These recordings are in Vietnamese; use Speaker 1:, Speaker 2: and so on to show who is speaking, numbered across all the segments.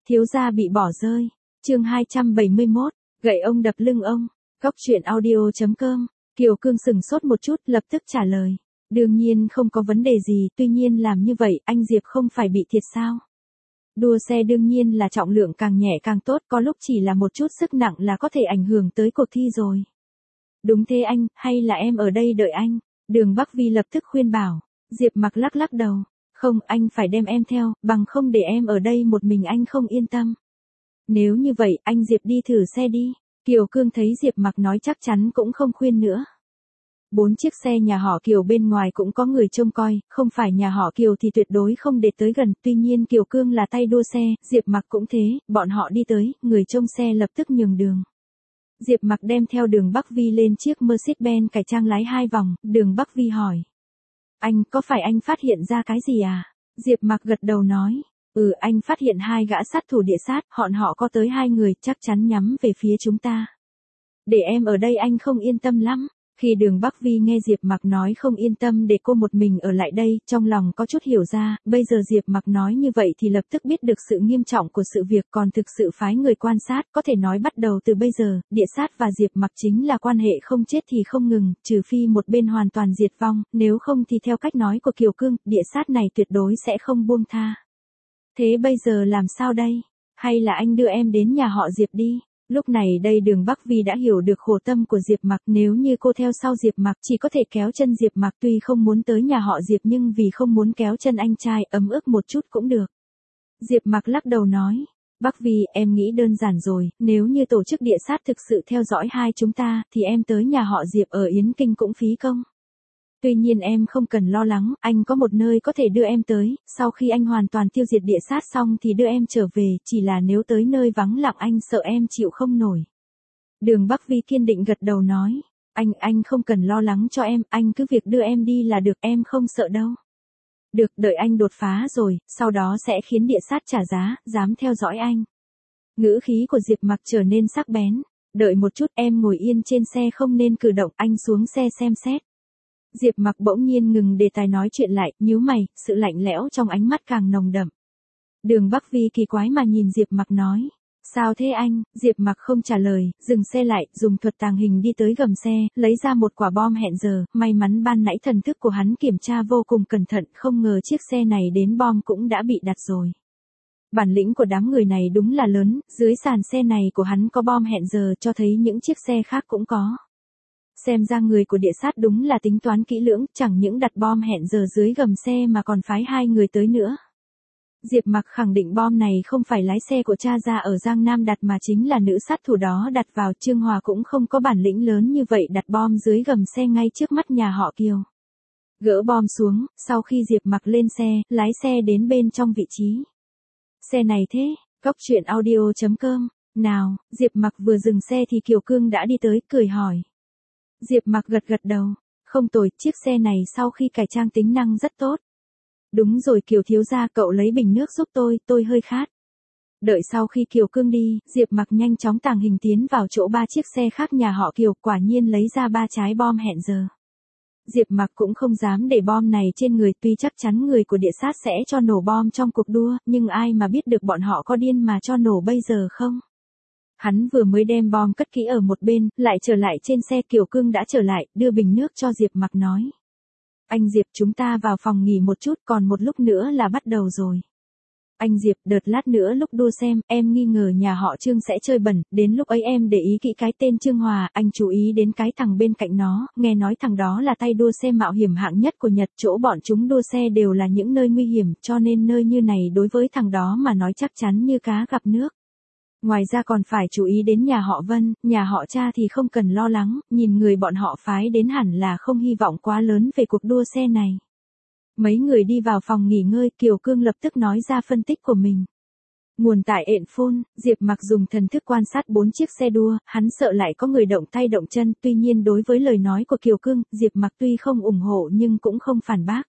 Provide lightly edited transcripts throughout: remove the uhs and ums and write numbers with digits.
Speaker 1: Thiếu gia bị bỏ rơi. Chương 271, gậy ông đập lưng ông. Góc truyện audio.com. Kiều Cương sững sốt một chút, lập tức trả lời. Đương nhiên không có vấn đề gì, tuy nhiên làm như vậy, anh Diệp không phải bị thiệt sao? Đua xe đương nhiên là trọng lượng càng nhẹ càng tốt, có lúc chỉ là một chút sức nặng là có thể ảnh hưởng tới cuộc thi rồi. Đúng thế anh, hay là em ở đây đợi anh? Đường Bắc Vi lập tức khuyên bảo. Diệp Mặc lắc lắc đầu. Không, anh phải đem em theo, bằng không để em ở đây một mình anh không yên tâm. Nếu như vậy, anh Diệp đi thử xe đi. Kiều Cương thấy Diệp Mặc nói chắc chắn cũng không khuyên nữa. 4 chiếc xe nhà họ Kiều bên ngoài cũng có người trông coi, không phải nhà họ Kiều thì tuyệt đối không để tới gần, tuy nhiên Kiều Cương là tay đua xe, Diệp Mặc cũng thế, bọn họ đi tới, người trông xe lập tức nhường đường. Diệp Mặc đem theo Đường Bắc Vi lên chiếc Mercedes-Benz cải trang lái 2 vòng, Đường Bắc Vi hỏi. Anh, có phải anh phát hiện ra cái gì à? Diệp Mặc gật đầu nói. Anh phát hiện 2 gã sát thủ địa sát, họ có tới 2 người, chắc chắn nhắm về phía chúng ta. Để em ở đây anh không yên tâm lắm. Khi Đường Bắc Vi nghe Diệp Mặc nói không yên tâm để cô một mình ở lại đây, trong lòng có chút hiểu ra, bây giờ Diệp Mặc nói như vậy thì lập tức biết được sự nghiêm trọng của sự việc, còn thực sự phái người quan sát, có thể nói bắt đầu từ bây giờ, địa sát và Diệp Mặc chính là quan hệ không chết thì không ngừng, trừ phi một bên hoàn toàn diệt vong, nếu không thì theo cách nói của Kiều Cương, địa sát này tuyệt đối sẽ không buông tha. Thế bây giờ làm sao đây? Hay là anh đưa em đến nhà họ Diệp đi? Lúc này đây Đường Bắc Vi đã hiểu được khổ tâm của Diệp Mặc, nếu như cô theo sau Diệp Mặc chỉ có thể kéo chân Diệp Mặc, tuy không muốn tới nhà họ Diệp nhưng vì không muốn kéo chân anh trai, ấm ức một chút cũng được. Diệp Mặc lắc đầu nói, Bắc Vi, em nghĩ đơn giản rồi, nếu như tổ chức địa sát thực sự theo dõi hai chúng ta, thì em tới nhà họ Diệp ở Yến Kinh cũng phí công. Tuy nhiên em không cần lo lắng, anh có một nơi có thể đưa em tới, sau khi anh hoàn toàn tiêu diệt địa sát xong thì đưa em trở về, chỉ là nếu tới nơi vắng lặng anh sợ em chịu không nổi. Đường Bắc Vi kiên định gật đầu nói, anh không cần lo lắng cho em, anh cứ việc đưa em đi là được, em không sợ đâu. Được, đợi anh đột phá rồi, sau đó sẽ khiến địa sát trả giá, dám theo dõi anh. Ngữ khí của Diệp Mặc trở nên sắc bén, đợi một chút, em ngồi yên trên xe không nên cử động, anh xuống xe xem xét. Diệp Mặc bỗng nhiên ngừng đề tài nói chuyện lại, nhíu mày, sự lạnh lẽo trong ánh mắt càng nồng đậm. Đường Bắc Vi kỳ quái mà nhìn Diệp Mặc nói, sao thế anh? Diệp Mặc không trả lời, dừng xe lại, dùng thuật tàng hình đi tới gầm xe, lấy ra một quả bom hẹn giờ, may mắn ban nãy thần thức của hắn kiểm tra vô cùng cẩn thận, không ngờ chiếc xe này đến bom cũng đã bị đặt rồi. Bản lĩnh của đám người này đúng là lớn, dưới sàn xe này của hắn có bom hẹn giờ, cho thấy những chiếc xe khác cũng có. Xem ra người của địa sát đúng là tính toán kỹ lưỡng, chẳng những đặt bom hẹn giờ dưới gầm xe mà còn phái 2 người tới nữa. Diệp Mặc khẳng định bom này không phải lái xe của cha ra ở Giang Nam đặt mà chính là nữ sát thủ đó đặt vào. Trương Hòa cũng không có bản lĩnh lớn như vậy đặt bom dưới gầm xe ngay trước mắt nhà họ Kiều. Gỡ bom xuống, sau khi Diệp Mặc lên xe, lái xe đến bên trong vị trí. Xe này thế, góc truyện audio.com. Nào, Diệp Mặc vừa dừng xe thì Kiều Cương đã đi tới, cười hỏi. Diệp Mặc gật đầu, không tồi, chiếc xe này sau khi cải trang tính năng rất tốt. Đúng rồi Kiều thiếu gia, cậu lấy bình nước giúp tôi hơi khát. Đợi sau khi Kiều Cương đi, Diệp Mặc nhanh chóng tàng hình tiến vào chỗ 3 chiếc xe khác nhà họ Kiều, quả nhiên lấy ra 3 trái bom hẹn giờ. Diệp Mặc cũng không dám để bom này trên người, tuy chắc chắn người của địa sát sẽ cho nổ bom trong cuộc đua, nhưng ai mà biết được bọn họ có điên mà cho nổ bây giờ không? Hắn vừa mới đem bom cất kỹ ở một bên, lại trở lại trên xe. Kiều Cương đã trở lại, đưa bình nước cho Diệp Mặc nói. Anh Diệp, chúng ta vào phòng nghỉ một chút, còn một lúc nữa là bắt đầu rồi. Anh Diệp, đợt lát nữa lúc đua xem, em nghi ngờ nhà họ Trương sẽ chơi bẩn, đến lúc ấy em để ý kỹ cái tên Trương Hòa, anh chú ý đến cái thằng bên cạnh nó, nghe nói thằng đó là tay đua xe mạo hiểm hạng nhất của Nhật, chỗ bọn chúng đua xe đều là những nơi nguy hiểm, cho nên nơi như này đối với thằng đó mà nói chắc chắn như cá gặp nước. Ngoài ra còn phải chú ý đến nhà họ Vân, nhà họ Cha thì không cần lo lắng, nhìn người bọn họ phái đến hẳn là không hy vọng quá lớn về cuộc đua xe này. Mấy người đi vào phòng nghỉ ngơi, Kiều Cương lập tức nói ra phân tích của mình. Nguồn tại ện phôn, Diệp Mặc dùng thần thức quan sát 4 chiếc xe đua, hắn sợ lại có người động tay động chân, tuy nhiên đối với lời nói của Kiều Cương, Diệp Mặc tuy không ủng hộ nhưng cũng không phản bác.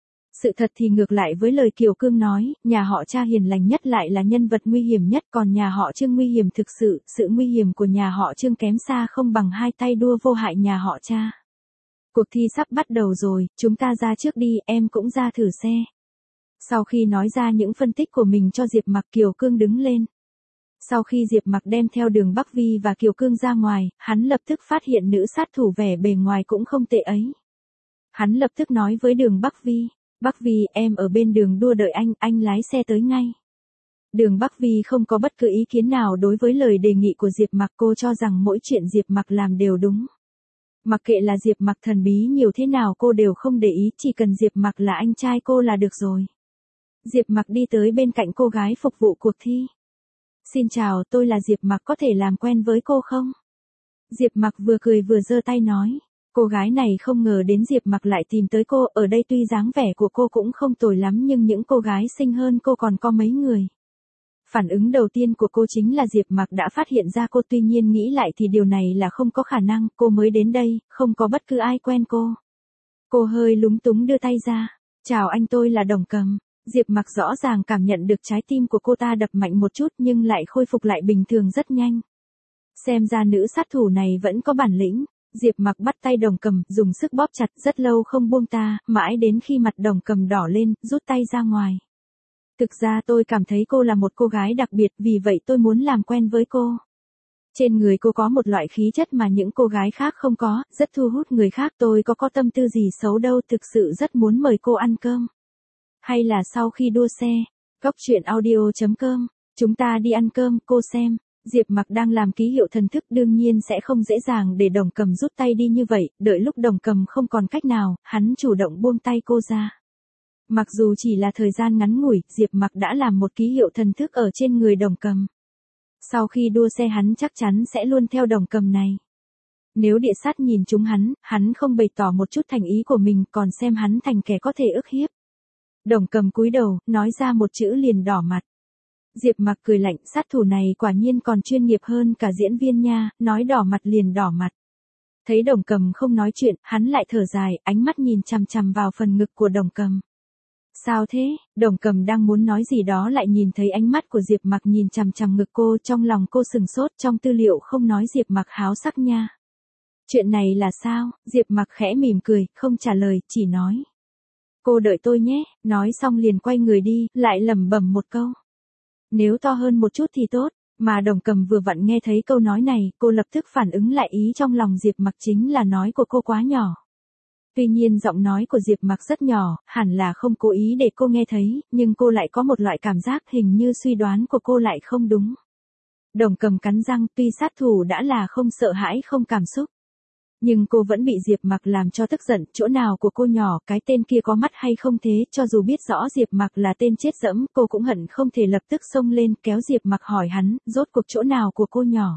Speaker 1: Sự thật thì ngược lại với lời Kiều Cương nói, nhà họ Cha hiền lành nhất lại là nhân vật nguy hiểm nhất, còn nhà họ Trương nguy hiểm thực sự nguy hiểm của nhà họ Trương kém xa không bằng 2 tay đua vô hại nhà họ Cha. Cuộc thi sắp bắt đầu rồi, chúng ta ra trước đi, em cũng ra thử xe. Sau khi nói ra những phân tích của mình cho Diệp Mặc, Kiều Cương đứng lên. Sau khi Diệp Mặc đem theo Đường Bắc Vi và Kiều Cương ra ngoài, hắn lập tức phát hiện nữ sát thủ vẻ bề ngoài cũng không tệ ấy. Hắn lập tức nói với Đường Bắc Vi, Bắc Vi em ở bên đường đua đợi anh lái xe tới ngay. Đường Bắc Vi không có bất cứ ý kiến nào đối với lời đề nghị của Diệp Mặc, cô cho rằng mỗi chuyện Diệp Mặc làm đều đúng. Mặc kệ là Diệp Mặc thần bí nhiều thế nào cô đều không để ý, chỉ cần Diệp Mặc là anh trai cô là được rồi. Diệp Mặc đi tới bên cạnh cô gái phục vụ cuộc thi. Xin chào, tôi là Diệp Mặc, có thể làm quen với cô không? Diệp Mặc vừa cười vừa giơ tay nói. Cô gái này không ngờ đến Diệp Mặc lại tìm tới cô, ở đây tuy dáng vẻ của cô cũng không tồi lắm nhưng những cô gái xinh hơn cô còn có mấy người. Phản ứng đầu tiên của cô chính là Diệp Mặc đã phát hiện ra cô, tuy nhiên nghĩ lại thì điều này là không có khả năng, cô mới đến đây, không có bất cứ ai quen cô. Cô hơi lúng túng đưa tay ra. Chào anh, tôi là Đồng Cầm. Diệp Mặc rõ ràng cảm nhận được trái tim của cô ta đập mạnh một chút nhưng lại khôi phục lại bình thường rất nhanh. Xem ra nữ sát thủ này vẫn có bản lĩnh. Diệp Mặc bắt tay Đồng Cầm, dùng sức bóp chặt rất lâu không buông ta, mãi đến khi mặt Đồng Cầm đỏ lên, rút tay ra ngoài. Thực ra tôi cảm thấy cô là một cô gái đặc biệt, vì vậy tôi muốn làm quen với cô. Trên người cô có một loại khí chất mà những cô gái khác không có, rất thu hút người khác, tôi có tâm tư gì xấu đâu, thực sự rất muốn mời cô ăn cơm. Hay là sau khi đua xe, goctruyện.audio.com, chúng ta đi ăn cơm, cô xem. Diệp Mặc đang làm ký hiệu thần thức, đương nhiên sẽ không dễ dàng để Đồng Cầm rút tay đi như vậy, đợi lúc Đồng Cầm không còn cách nào, hắn chủ động buông tay cô ra. Mặc dù chỉ là thời gian ngắn ngủi, Diệp Mặc đã làm một ký hiệu thần thức ở trên người Đồng Cầm. Sau khi đua xe hắn chắc chắn sẽ luôn theo Đồng Cầm này. Nếu địa sát nhìn chúng hắn không bày tỏ một chút thành ý của mình, còn xem hắn thành kẻ có thể ức hiếp. Đồng Cầm cúi đầu, nói ra một chữ liền đỏ mặt. Diệp Mặc cười lạnh, sát thủ này quả nhiên còn chuyên nghiệp hơn cả diễn viên nha, nói đỏ mặt liền đỏ mặt. Thấy Đồng Cầm không nói chuyện, hắn lại thở dài, ánh mắt nhìn chằm chằm vào phần ngực của Đồng Cầm. Sao thế? Đồng Cầm đang muốn nói gì đó lại nhìn thấy ánh mắt của Diệp Mặc nhìn chằm chằm ngực cô, trong lòng cô sừng sốt, trong tư liệu không nói Diệp Mặc háo sắc nha. Chuyện này là sao? Diệp Mặc khẽ mỉm cười, không trả lời, chỉ nói. Cô đợi tôi nhé, nói xong liền quay người đi, lại lẩm bẩm một câu. Nếu to hơn một chút thì tốt, mà Đồng Cầm vừa vặn nghe thấy câu nói này, cô lập tức phản ứng lại ý trong lòng Diệp Mặc chính là nói của cô quá nhỏ. Tuy nhiên giọng nói của Diệp Mặc rất nhỏ, hẳn là không cố ý để cô nghe thấy, nhưng cô lại có một loại cảm giác hình như suy đoán của cô lại không đúng. Đồng Cầm cắn răng, tuy sát thủ đã là không sợ hãi không cảm xúc. Nhưng cô vẫn bị Diệp Mặc làm cho tức giận, chỗ nào của cô nhỏ, cái tên kia có mắt hay không thế, cho dù biết rõ Diệp Mặc là tên chết dẫm, cô cũng hận không thể lập tức xông lên, kéo Diệp Mặc hỏi hắn, rốt cuộc chỗ nào của cô nhỏ.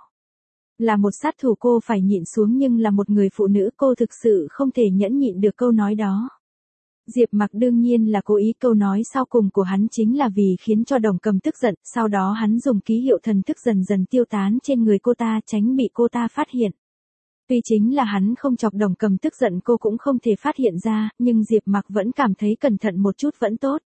Speaker 1: Là một sát thủ cô phải nhịn xuống nhưng là một người phụ nữ cô thực sự không thể nhẫn nhịn được câu nói đó. Diệp Mặc đương nhiên là cố ý, câu nói sau cùng của hắn chính là vì khiến cho Đồng Cầm tức giận, sau đó hắn dùng ký hiệu thần thức dần dần tiêu tán trên người cô ta tránh bị cô ta phát hiện. Tuy chính là hắn không chọc Đồng Cầm tức giận cô cũng không thể phát hiện ra, nhưng Diệp Mặc vẫn cảm thấy cẩn thận một chút vẫn tốt.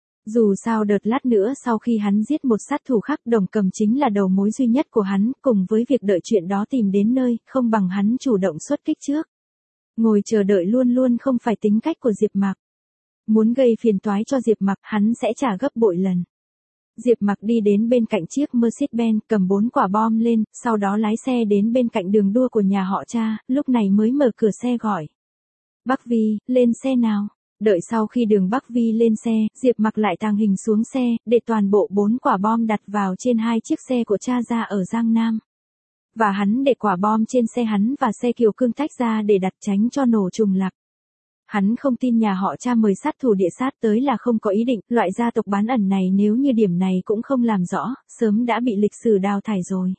Speaker 1: Dù sao đợt lát nữa sau khi hắn giết một sát thủ khác, Đồng Cầm chính là đầu mối duy nhất của hắn, cùng với việc đợi chuyện đó tìm đến nơi, không bằng hắn chủ động xuất kích trước. Ngồi chờ đợi luôn luôn không phải tính cách của Diệp Mặc. Muốn gây phiền toái cho Diệp Mặc, hắn sẽ trả gấp bội lần. Diệp Mặc đi đến bên cạnh chiếc Mercedes-Benz, cầm 4 quả bom lên, sau đó lái xe đến bên cạnh đường đua của nhà họ cha, lúc này mới mở cửa xe gọi. Bắc Vi, lên xe nào. Đợi sau khi Đường Bắc Vi lên xe, Diệp Mặc lại tàng hình xuống xe, để toàn bộ 4 quả bom đặt vào trên 2 chiếc xe của cha ra ở Giang Nam. Và hắn để quả bom trên xe hắn và xe Kiều Cương tách ra để đặt tránh cho nổ trùng lặp. Hắn không tin nhà họ cha mời sát thủ địa sát tới là không có ý định, loại gia tộc bán ẩn này nếu như điểm này cũng không làm rõ, sớm đã bị lịch sử đào thải rồi.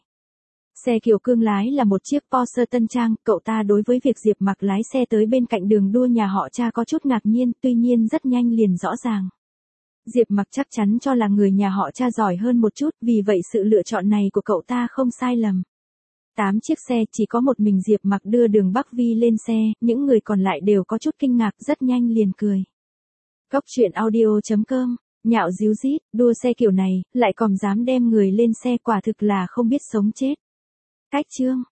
Speaker 1: Xe Kiều Cương lái là một chiếc Porsche tân trang, cậu ta đối với việc Diệp Mặc lái xe tới bên cạnh đường đua nhà họ cha có chút ngạc nhiên, tuy nhiên rất nhanh liền rõ ràng. Diệp Mặc chắc chắn cho là người nhà họ cha giỏi hơn một chút, vì vậy sự lựa chọn này của cậu ta không sai lầm. 8 chiếc xe, chỉ có một mình Diệp Mặc đưa Đường Bắc Vi lên xe, những người còn lại đều có chút kinh ngạc, rất nhanh liền cười. Goctruyện.audio.com, nhạo díu dít, đua xe kiểu này, lại còn dám đem người lên xe, quả thực là không biết sống chết. Cách chương